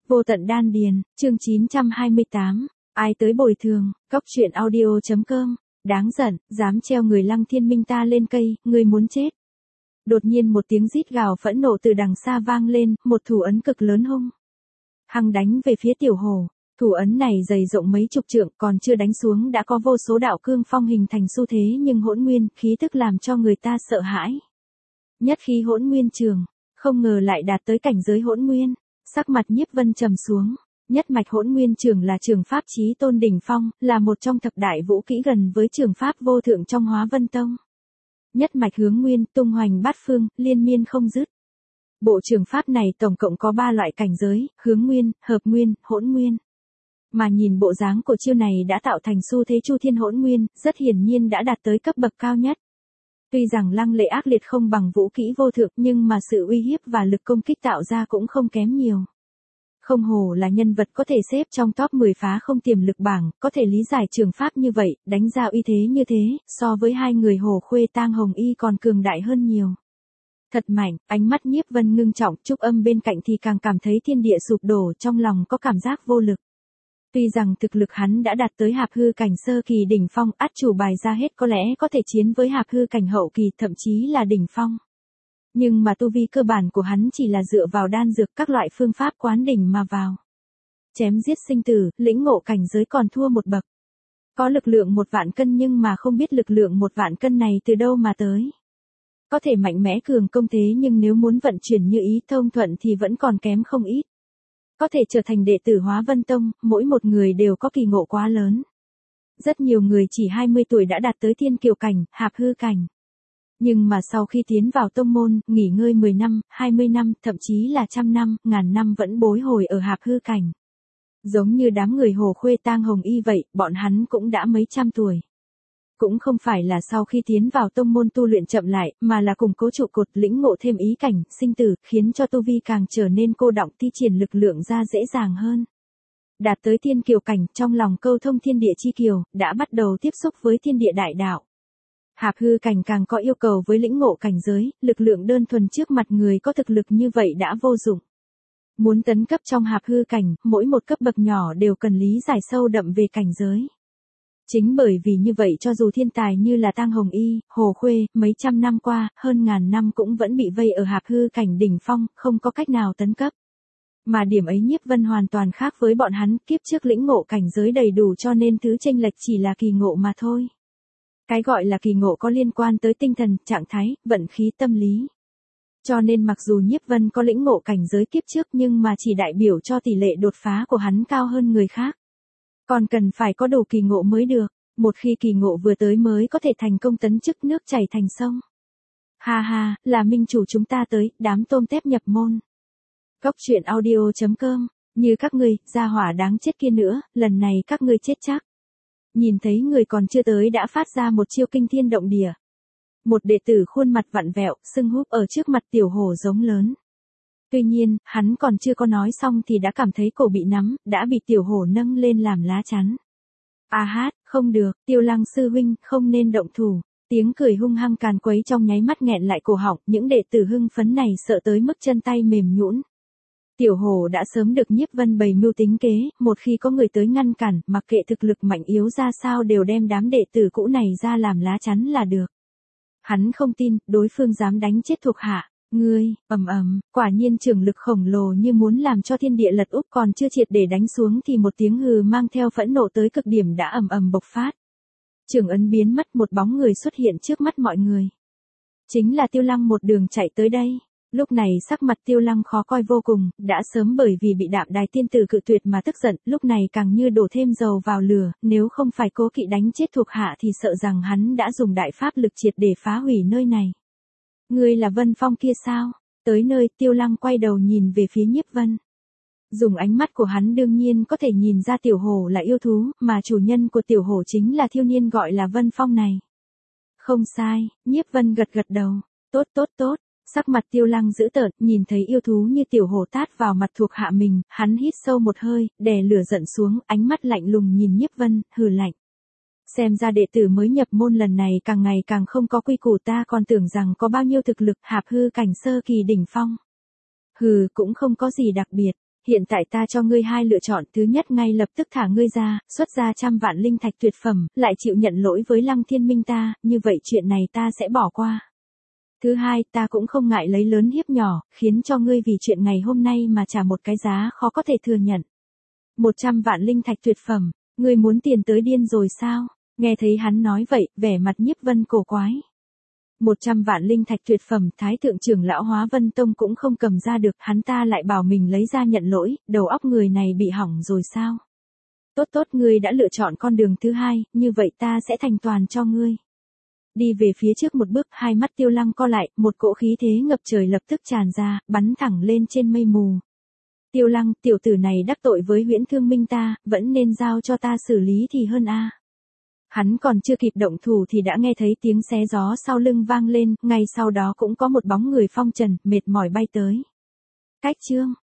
Vô tận đan điền, chương 928, ai tới bồi thường, Cóc truyện audio.com, đáng giận, dám treo người Lăng Thiên Minh ta lên cây, ngươi muốn chết. Đột nhiên một tiếng rít gào phẫn nộ từ đằng xa vang lên, một thủ ấn cực lớn hung hăng đánh về phía tiểu hồ. Thủ ấn này dày rộng mấy chục trượng, còn chưa đánh xuống đã có vô số đạo cương phong hình thành xu thế nhưng hỗn nguyên, khí tức làm cho người ta sợ hãi. Nhất khí hỗn nguyên trường, không ngờ lại đạt tới cảnh giới hỗn nguyên. Sắc mặt Nhiếp Vân trầm xuống, nhất mạch hỗn nguyên trường là trường pháp chí tôn đỉnh phong, là một trong thập đại vũ kỹ gần với trường pháp vô thượng trong Hóa Vân Tông. Nhất mạch hướng nguyên, tung hoành bát phương, liên miên không dứt. Bộ trường pháp này tổng cộng có 3 loại cảnh giới, hướng nguyên, hợp nguyên, hỗn nguyên. Mà nhìn bộ dáng của chiêu này đã tạo thành xu thế chu thiên hỗn nguyên, rất hiển nhiên đã đạt tới cấp bậc cao nhất. Tuy rằng lăng lệ ác liệt không bằng vũ kỹ vô thượng nhưng mà sự uy hiếp và lực công kích tạo ra cũng không kém nhiều. Không hổ là nhân vật có thể xếp trong top 10 phá không tiềm lực bảng, có thể lý giải trường pháp như vậy, đánh ra uy thế như thế, so với hai người Hồ Khuê Tang Hồng Y còn cường đại hơn nhiều. Thật mạnh, ánh mắt Nhiếp Vân ngưng trọng, Trúc Âm bên cạnh thì càng cảm thấy thiên địa sụp đổ, trong lòng có cảm giác vô lực. Tuy rằng thực lực hắn đã đạt tới hạp hư cảnh sơ kỳ đỉnh phong, át chủ bài ra hết có lẽ có thể chiến với hạp hư cảnh hậu kỳ, thậm chí là đỉnh phong. Nhưng mà tu vi cơ bản của hắn chỉ là dựa vào đan dược các loại phương pháp quán đỉnh mà vào. Chém giết sinh tử, lĩnh ngộ cảnh giới còn thua một bậc. Có lực lượng 1 vạn cân nhưng mà không biết lực lượng 1 vạn cân này từ đâu mà tới. Có thể mạnh mẽ cường công thế nhưng nếu muốn vận chuyển như ý thông thuận thì vẫn còn kém không ít. Có thể trở thành đệ tử Hóa Vân Tông, mỗi một người đều có kỳ ngộ quá lớn. Rất nhiều người chỉ 20 tuổi đã đạt tới thiên kiều cảnh, hạp hư cảnh. Nhưng mà sau khi tiến vào tông môn, nghỉ ngơi 10 năm, 20 năm, thậm chí là 100 năm, ngàn năm vẫn bối hồi ở hạp hư cảnh. Giống như đám người Hồ Khuê Tang Hồng Y vậy, bọn hắn cũng đã mấy trăm tuổi. Cũng không phải là sau khi tiến vào tông môn tu luyện chậm lại, mà là củng cố trụ cột lĩnh ngộ thêm ý cảnh, sinh tử, khiến cho tu vi càng trở nên cô đọng thi triển lực lượng ra dễ dàng hơn. Đạt tới thiên kiều cảnh, trong lòng câu thông thiên địa chi kiều, đã bắt đầu tiếp xúc với thiên địa đại đạo. Hạp hư cảnh càng có yêu cầu với lĩnh ngộ cảnh giới, lực lượng đơn thuần trước mặt người có thực lực như vậy đã vô dụng. Muốn tấn cấp trong hạp hư cảnh, mỗi một cấp bậc nhỏ đều cần lý giải sâu đậm về cảnh giới. Chính bởi vì như vậy cho dù thiên tài như là Tang Hồng Y, Hồ Khuê, mấy trăm năm qua, hơn ngàn năm cũng vẫn bị vây ở hạp hư cảnh đỉnh phong, không có cách nào tấn cấp. Mà điểm ấy Nhiếp Vân hoàn toàn khác với bọn hắn, kiếp trước lĩnh ngộ cảnh giới đầy đủ cho nên thứ chênh lệch chỉ là kỳ ngộ mà thôi. Cái gọi là kỳ ngộ có liên quan tới tinh thần, trạng thái, vận khí tâm lý. Cho nên mặc dù Nhiếp Vân có lĩnh ngộ cảnh giới kiếp trước nhưng mà chỉ đại biểu cho tỷ lệ đột phá của hắn cao hơn người khác. Còn cần phải có đủ kỳ ngộ mới được, một khi kỳ ngộ vừa tới mới có thể thành công tấn chức nước chảy thành sông. Ha ha, là minh chủ chúng ta tới, đám tôm tép nhập môn. Cóc truyện audio.com, như các ngươi, gia hỏa đáng chết kia nữa, lần này các ngươi chết chắc. Nhìn thấy người còn chưa tới đã phát ra một chiêu kinh thiên động địa. Một đệ tử khuôn mặt vặn vẹo, sưng húp ở trước mặt tiểu hổ giống lớn. Tuy nhiên, hắn còn chưa có nói xong thì đã cảm thấy cổ bị nắm, đã bị tiểu hổ nâng lên làm lá chắn. A hát, không được, Tiêu Lăng sư huynh, không nên động thủ. Tiếng cười hung hăng càn quấy trong nháy mắt nghẹn lại cổ họng, những đệ tử hưng phấn này sợ tới mức chân tay mềm nhũn. Tiểu hổ đã sớm được Nhiếp Vân bày mưu tính kế, một khi có người tới ngăn cản, mặc kệ thực lực mạnh yếu ra sao đều đem đám đệ tử cũ này ra làm lá chắn là được. Hắn không tin, đối phương dám đánh chết thuộc hạ. Ngươi, quả nhiên trường lực khổng lồ như muốn làm cho thiên địa lật úp còn chưa triệt để đánh xuống thì một tiếng hừ mang theo phẫn nộ tới cực điểm đã bộc phát. Trường ấn biến mất, một bóng người xuất hiện trước mắt mọi người. Chính là Tiêu Lăng một đường chạy tới đây. Lúc này sắc mặt Tiêu Lăng khó coi vô cùng, đã sớm bởi vì bị Đạm Đài tiên tử cự tuyệt mà tức giận, lúc này càng như đổ thêm dầu vào lửa, nếu không phải cố kỵ đánh chết thuộc hạ thì sợ rằng hắn đã dùng đại pháp lực triệt để phá hủy nơi này. Ngươi là Vân Phong kia sao? Tới nơi, Tiêu Lăng quay đầu nhìn về phía Nhiếp Vân. Dùng ánh mắt của hắn đương nhiên có thể nhìn ra tiểu hổ là yêu thú, mà chủ nhân của tiểu hổ chính là thiếu niên gọi là Vân Phong này. Không sai, Nhiếp Vân gật gật đầu. Tốt. Sắc mặt Tiêu Lăng dữ tợn, nhìn thấy yêu thú như tiểu hổ tát vào mặt thuộc hạ mình, hắn hít sâu một hơi, đè lửa giận xuống, ánh mắt lạnh lùng nhìn Nhiếp Vân, hừ lạnh. Xem ra đệ tử mới nhập môn lần này càng ngày càng không có quy củ, ta còn tưởng rằng có bao nhiêu thực lực, hạp hư cảnh sơ kỳ đỉnh phong. Hừ, cũng không có gì đặc biệt, Hiện tại ta cho ngươi hai lựa chọn, thứ nhất ngay lập tức thả ngươi ra, xuất ra 100 vạn linh thạch tuyệt phẩm, lại chịu nhận lỗi với Lăng Thiên Minh ta, như vậy chuyện này ta sẽ bỏ qua. Thứ hai, ta cũng không ngại lấy lớn hiếp nhỏ, khiến cho ngươi vì chuyện ngày hôm nay mà trả một cái giá khó có thể thừa nhận. 100 vạn linh thạch tuyệt phẩm, ngươi muốn tiền tới điên rồi sao? Nghe thấy hắn nói vậy, vẻ mặt Nhiếp Vân cổ quái. 100 vạn linh thạch tuyệt phẩm, Thái thượng trưởng lão Hóa Vân Tông cũng không cầm ra được, hắn ta lại bảo mình lấy ra nhận lỗi, đầu óc người này bị hỏng rồi sao? Tốt tốt, ngươi đã lựa chọn con đường thứ hai, như vậy ta sẽ thành toàn cho ngươi. Đi về phía trước một bước, hai mắt Tiêu Lăng co lại, một cỗ khí thế ngập trời lập tức tràn ra, bắn thẳng lên trên mây mù. Tiêu Lăng, tiểu tử này đắc tội với Huyễn Thương Minh ta, vẫn nên giao cho ta xử lý thì hơn a. Hắn còn chưa kịp động thủ thì đã nghe thấy tiếng xé gió sau lưng vang lên, ngay sau đó cũng có một bóng người phong trần, mệt mỏi bay tới. Cách chương